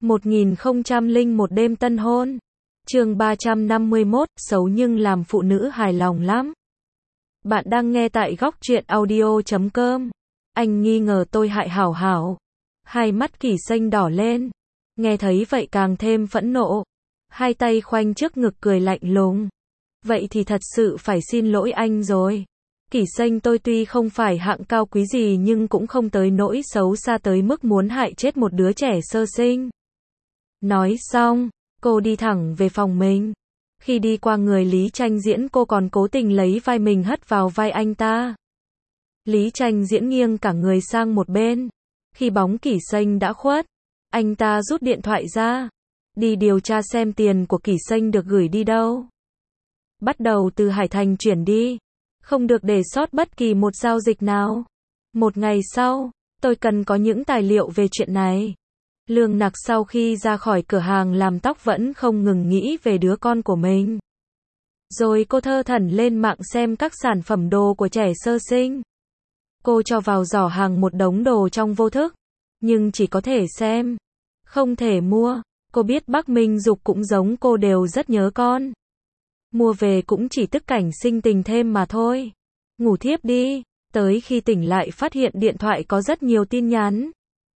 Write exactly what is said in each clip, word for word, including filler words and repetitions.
một nghìn không trăm lẻ một đêm tân hôn. Chương ba trăm năm mươi mốt, xấu nhưng làm phụ nữ hài lòng lắm. Bạn đang nghe tại góc truyện audio chấm com. Anh nghi ngờ tôi hại Hảo Hảo. Hai mắt Kỷ Xanh đỏ lên. Nghe thấy vậy càng thêm phẫn nộ. Hai tay khoanh trước ngực cười lạnh lùng. Vậy thì thật sự phải xin lỗi anh rồi. Kỷ Xanh tôi tuy không phải hạng cao quý gì nhưng cũng không tới nỗi xấu xa tới mức muốn hại chết một đứa trẻ sơ sinh. Nói xong, cô đi thẳng về phòng mình. Khi đi qua người Lý Tranh Diễn cô còn cố tình lấy vai mình hất vào vai anh ta. Lý Tranh Diễn nghiêng cả người sang một bên. Khi bóng Kỷ Xanh đã khuất, anh ta rút điện thoại ra. Đi điều tra xem tiền của Kỷ Xanh được gửi đi đâu. Bắt đầu từ Hải Thành chuyển đi. Không được để sót bất kỳ một giao dịch nào. Một ngày sau, tôi cần có những tài liệu về chuyện này. Lương Nặc sau khi ra khỏi cửa hàng làm tóc vẫn không ngừng nghĩ về đứa con của mình. Rồi cô thơ thẩn lên mạng xem các sản phẩm đồ của trẻ sơ sinh. Cô cho vào giỏ hàng một đống đồ trong vô thức. Nhưng chỉ có thể xem. Không thể mua. Cô biết Bắc Minh Dục cũng giống cô đều rất nhớ con. Mua về cũng chỉ tức cảnh sinh tình thêm mà thôi. Ngủ thiếp đi. Tới khi tỉnh lại phát hiện điện thoại có rất nhiều tin nhắn.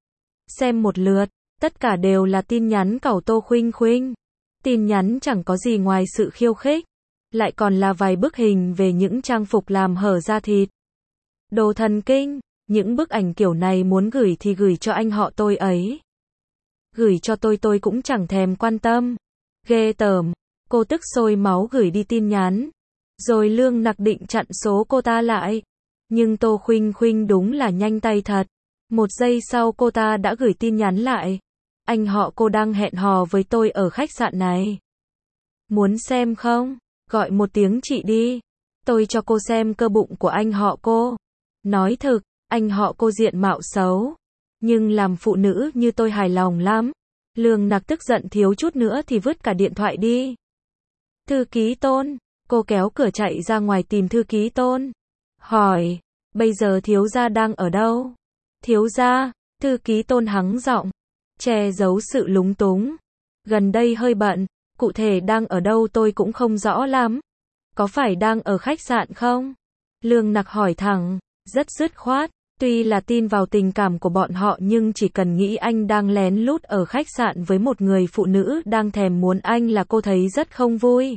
Xem một lượt. Tất cả đều là tin nhắn cẩu Tô Khuynh Khuynh. Tin nhắn chẳng có gì ngoài sự khiêu khích. Lại còn là vài bức hình về những trang phục làm hở da thịt. Đồ thần kinh. Những bức ảnh kiểu này muốn gửi thì gửi cho anh họ tôi ấy. Gửi cho tôi tôi cũng chẳng thèm quan tâm. Ghê tởm. Cô tức sôi máu gửi đi tin nhắn. Rồi Lương Nặc định chặn số cô ta lại. Nhưng Tô Khuynh Khuynh đúng là nhanh tay thật. Một giây sau cô ta đã gửi tin nhắn lại. Anh họ cô đang hẹn hò với tôi ở khách sạn này. Muốn xem không? Gọi một tiếng chị đi. Tôi cho cô xem cơ bụng của anh họ cô. Nói thực, anh họ cô diện mạo xấu. Nhưng làm phụ nữ như tôi hài lòng lắm. Lương Nặc tức giận thiếu chút nữa thì vứt cả điện thoại đi. Thư ký Tôn. Cô kéo cửa chạy ra ngoài tìm thư ký Tôn. Hỏi, bây giờ thiếu gia đang ở đâu? Thiếu gia, thư ký Tôn hắng giọng, che giấu sự lúng túng. Gần đây hơi bận, cụ thể đang ở đâu tôi cũng không rõ lắm. Có phải đang ở khách sạn không? Lương Nặc hỏi thẳng, rất dứt khoát. Tuy là tin vào tình cảm của bọn họ nhưng chỉ cần nghĩ anh đang lén lút ở khách sạn với một người phụ nữ đang thèm muốn anh là cô thấy rất không vui.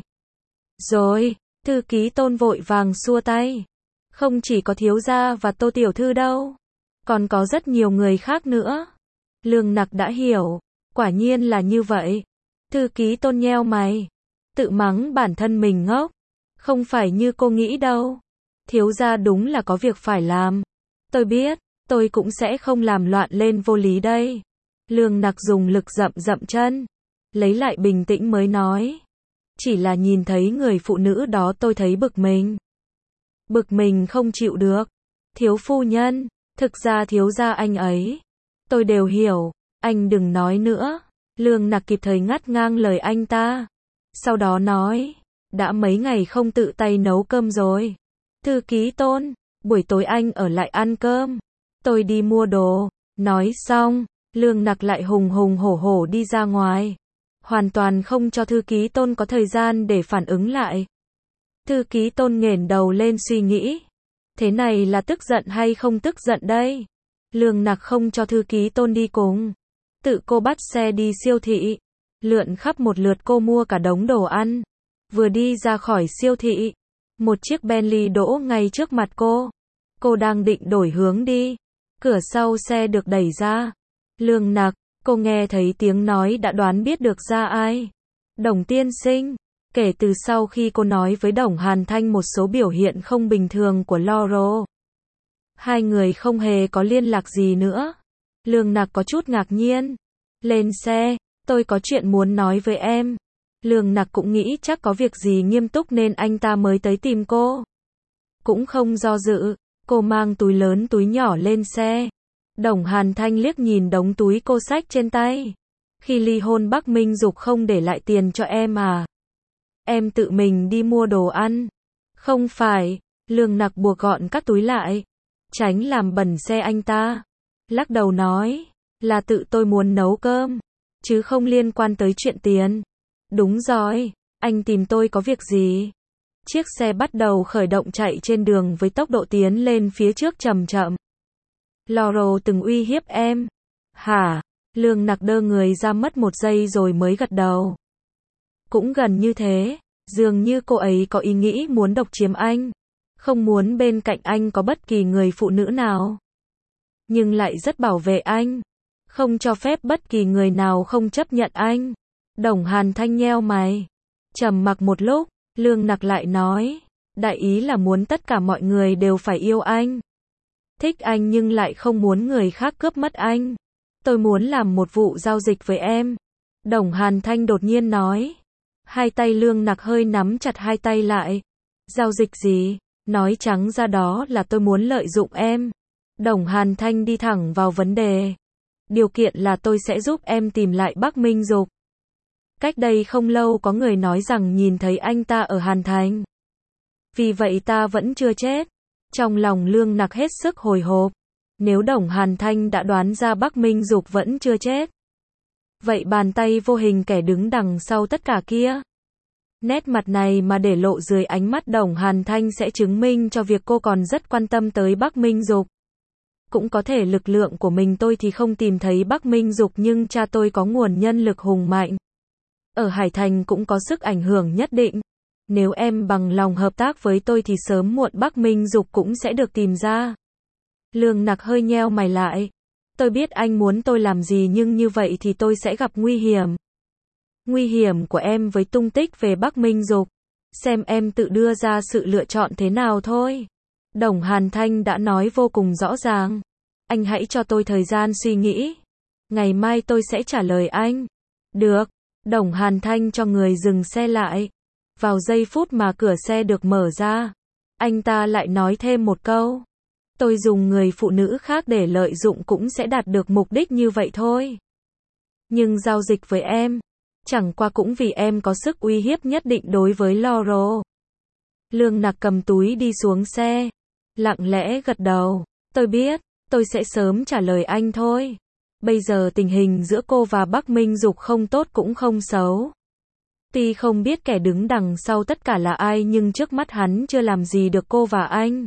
Rồi, thư ký Tôn vội vàng xua tay. Không chỉ có thiếu gia và Tô tiểu thư đâu. Còn có rất nhiều người khác nữa. Lương Nặc đã hiểu. Quả nhiên là như vậy. Thư ký Tôn nheo mày. Tự mắng bản thân mình ngốc. Không phải như cô nghĩ đâu. Thiếu gia đúng là có việc phải làm. Tôi biết, tôi cũng sẽ không làm loạn lên vô lý đây. Lương Nặc dùng lực dậm dậm chân. Lấy lại bình tĩnh mới nói. Chỉ là nhìn thấy người phụ nữ đó tôi thấy bực mình. Bực mình không chịu được. Thiếu phu nhân, thực ra thiếu gia anh ấy. Tôi đều hiểu, anh đừng nói nữa. Lương Nặc kịp thời ngắt ngang lời anh ta. Sau đó nói, đã mấy ngày không tự tay nấu cơm rồi. Thư ký Tôn, buổi tối anh ở lại ăn cơm. Tôi đi mua đồ. Nói xong, Lương Nặc lại hùng hùng hổ hổ đi ra ngoài. Hoàn toàn không cho thư ký Tôn có thời gian để phản ứng lại. Thư ký Tôn nghển đầu lên suy nghĩ. Thế này là tức giận hay không tức giận đây? Lương Nặc không cho thư ký Tôn đi cùng. Tự cô bắt xe đi siêu thị. Lượn khắp một lượt cô mua cả đống đồ ăn. Vừa đi ra khỏi siêu thị. Một chiếc Bentley đỗ ngay trước mặt cô. Cô đang định đổi hướng đi. Cửa sau xe được đẩy ra. Lương Nặc, cô nghe thấy tiếng nói đã đoán biết được ra ai. Đồng tiên sinh. Kể từ sau khi cô nói với Đồng Hàn Thanh một số biểu hiện không bình thường của Loro. Hai người không hề có liên lạc gì nữa. Lương Nặc có chút ngạc nhiên. Lên xe, tôi có chuyện muốn nói với em. Lương Nặc cũng nghĩ chắc có việc gì nghiêm túc nên anh ta mới tới tìm cô. Cũng không do dự, cô mang túi lớn túi nhỏ lên xe. Đồng Hàn Thanh liếc nhìn đống túi cô xách trên tay. Khi ly hôn Bắc Minh Dục không để lại tiền cho em à? Em tự mình đi mua đồ ăn. Không phải, Lương Nặc buộc gọn các túi lại. Tránh làm bẩn xe anh ta. Lắc đầu nói, là tự tôi muốn nấu cơm. chứ không liên quan tới chuyện tiền. Đúng rồi, anh tìm tôi có việc gì? Chiếc xe bắt đầu khởi động chạy trên đường với tốc độ tiến lên phía trước chậm chậm. Laurel từng uy hiếp em. Hả? Lương Nặc đơ người ra mất một giây rồi mới gật đầu. Cũng gần như thế, dường như cô ấy có ý nghĩ muốn độc chiếm anh. Không muốn bên cạnh anh có bất kỳ người phụ nữ nào. Nhưng lại rất bảo vệ anh. Không cho phép bất kỳ người nào không chấp nhận anh. Đồng Hàn Thanh nheo mày. Trầm mặc một lúc, Lương Nặc lại nói. Đại ý là muốn tất cả mọi người đều phải yêu anh. Thích anh nhưng lại không muốn người khác cướp mất anh. Tôi muốn làm một vụ giao dịch với em. Đồng Hàn Thanh đột nhiên nói. Hai tay Lương Nặc hơi nắm chặt hai tay lại. Giao dịch gì? Nói trắng ra đó là tôi muốn lợi dụng em. Đồng Hàn Thanh đi thẳng vào vấn đề. Điều kiện là tôi sẽ giúp em tìm lại Bắc Minh Dục. Cách đây không lâu có người nói rằng nhìn thấy anh ta ở Hàn Thành. Vì vậy ta vẫn chưa chết. Trong lòng Lương Nặc hết sức hồi hộp. Nếu Đồng Hàn Thanh đã đoán ra Bắc Minh Dục vẫn chưa chết. Vậy bàn tay vô hình kẻ đứng đằng sau tất cả kia. Nét mặt này mà để lộ dưới ánh mắt Đồng Hàn Thanh sẽ chứng minh cho việc cô còn rất quan tâm tới Bắc Minh Dục. Cũng có thể lực lượng của mình tôi thì không tìm thấy Bắc Minh Dục nhưng cha tôi có nguồn nhân lực hùng mạnh. Ở Hải Thành cũng có sức ảnh hưởng nhất định. Nếu em bằng lòng hợp tác với tôi thì sớm muộn Bắc Minh Dục cũng sẽ được tìm ra. Lương Nặc hơi nheo mày lại. Tôi biết anh muốn tôi làm gì nhưng như vậy thì tôi sẽ gặp nguy hiểm. Nguy hiểm của em với tung tích về Bắc Minh Dục. Xem em tự đưa ra sự lựa chọn thế nào thôi. Đồng Hàn Thanh đã nói vô cùng rõ ràng. Anh hãy cho tôi thời gian suy nghĩ. Ngày mai tôi sẽ trả lời anh. Được. Đồng Hàn Thanh cho người dừng xe lại. Vào giây phút mà cửa xe được mở ra, anh ta lại nói thêm một câu. Tôi dùng người phụ nữ khác để lợi dụng cũng sẽ đạt được mục đích như vậy thôi. Nhưng giao dịch với em, chẳng qua cũng vì em có sức uy hiếp nhất định đối với Laurel. Lương Nặc cầm túi đi xuống xe, lặng lẽ gật đầu. Tôi biết, tôi sẽ sớm trả lời anh thôi. Bây giờ tình hình giữa cô và Bắc Minh Dục không tốt cũng không xấu. Tuy không biết kẻ đứng đằng sau tất cả là ai nhưng trước mắt hắn chưa làm gì được cô và anh.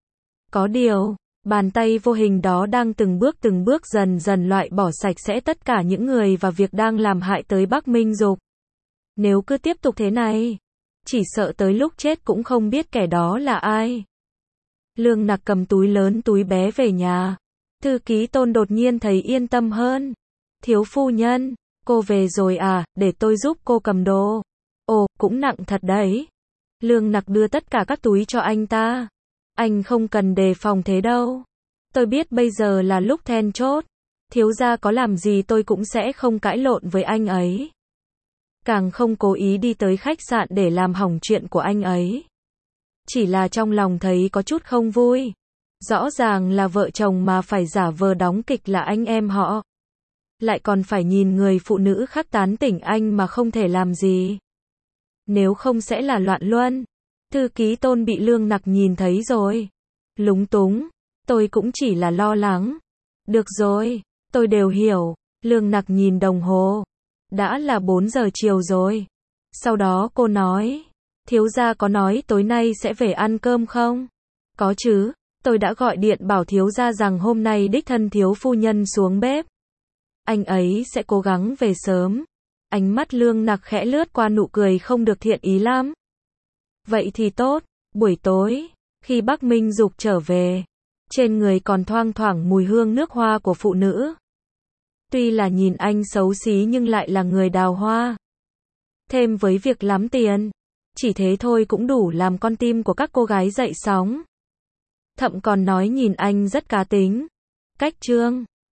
Có điều, bàn tay vô hình đó đang từng bước từng bước dần dần loại bỏ sạch sẽ tất cả những người và việc đang làm hại tới Bắc Minh Dục. Nếu cứ tiếp tục thế này, chỉ sợ tới lúc chết cũng không biết kẻ đó là ai. Lương Nặc cầm túi lớn túi bé về nhà. Thư ký Tôn đột nhiên thấy yên tâm hơn. Thiếu phu nhân, cô về rồi à, để tôi giúp cô cầm đồ. Ồ, cũng nặng thật đấy. Lương Nặc đưa tất cả các túi cho anh ta. Anh không cần đề phòng thế đâu. Tôi biết bây giờ là lúc then chốt. Thiếu gia có làm gì tôi cũng sẽ không cãi lộn với anh ấy. Càng không cố ý đi tới khách sạn để làm hỏng chuyện của anh ấy. Chỉ là trong lòng thấy có chút không vui. Rõ ràng là vợ chồng mà phải giả vờ đóng kịch là anh em họ. Lại còn phải nhìn người phụ nữ khác tán tỉnh anh mà không thể làm gì. Nếu không sẽ là loạn luân. Thư ký Tôn bị Lương Nặc nhìn thấy rồi. Lúng túng. Tôi cũng chỉ là lo lắng. Được rồi, tôi đều hiểu. Lương Nặc nhìn đồng hồ. Đã là bốn giờ chiều rồi. Sau đó cô nói. Thiếu gia có nói tối nay sẽ về ăn cơm không? Có chứ. Tôi đã gọi điện bảo thiếu gia rằng hôm nay đích thân thiếu phu nhân xuống bếp. Anh ấy sẽ cố gắng về sớm. Ánh mắt Lương Nặc khẽ lướt qua nụ cười không được thiện ý lắm. Vậy thì tốt. Buổi tối, khi Bắc Minh Dục trở về, trên người còn thoang thoảng mùi hương nước hoa của phụ nữ. Tuy là nhìn anh xấu xí nhưng lại là người đào hoa. Thêm với việc lắm tiền, chỉ thế thôi cũng đủ làm con tim của các cô gái dậy sóng. Thậm còn nói nhìn anh rất cá tính. Cách trương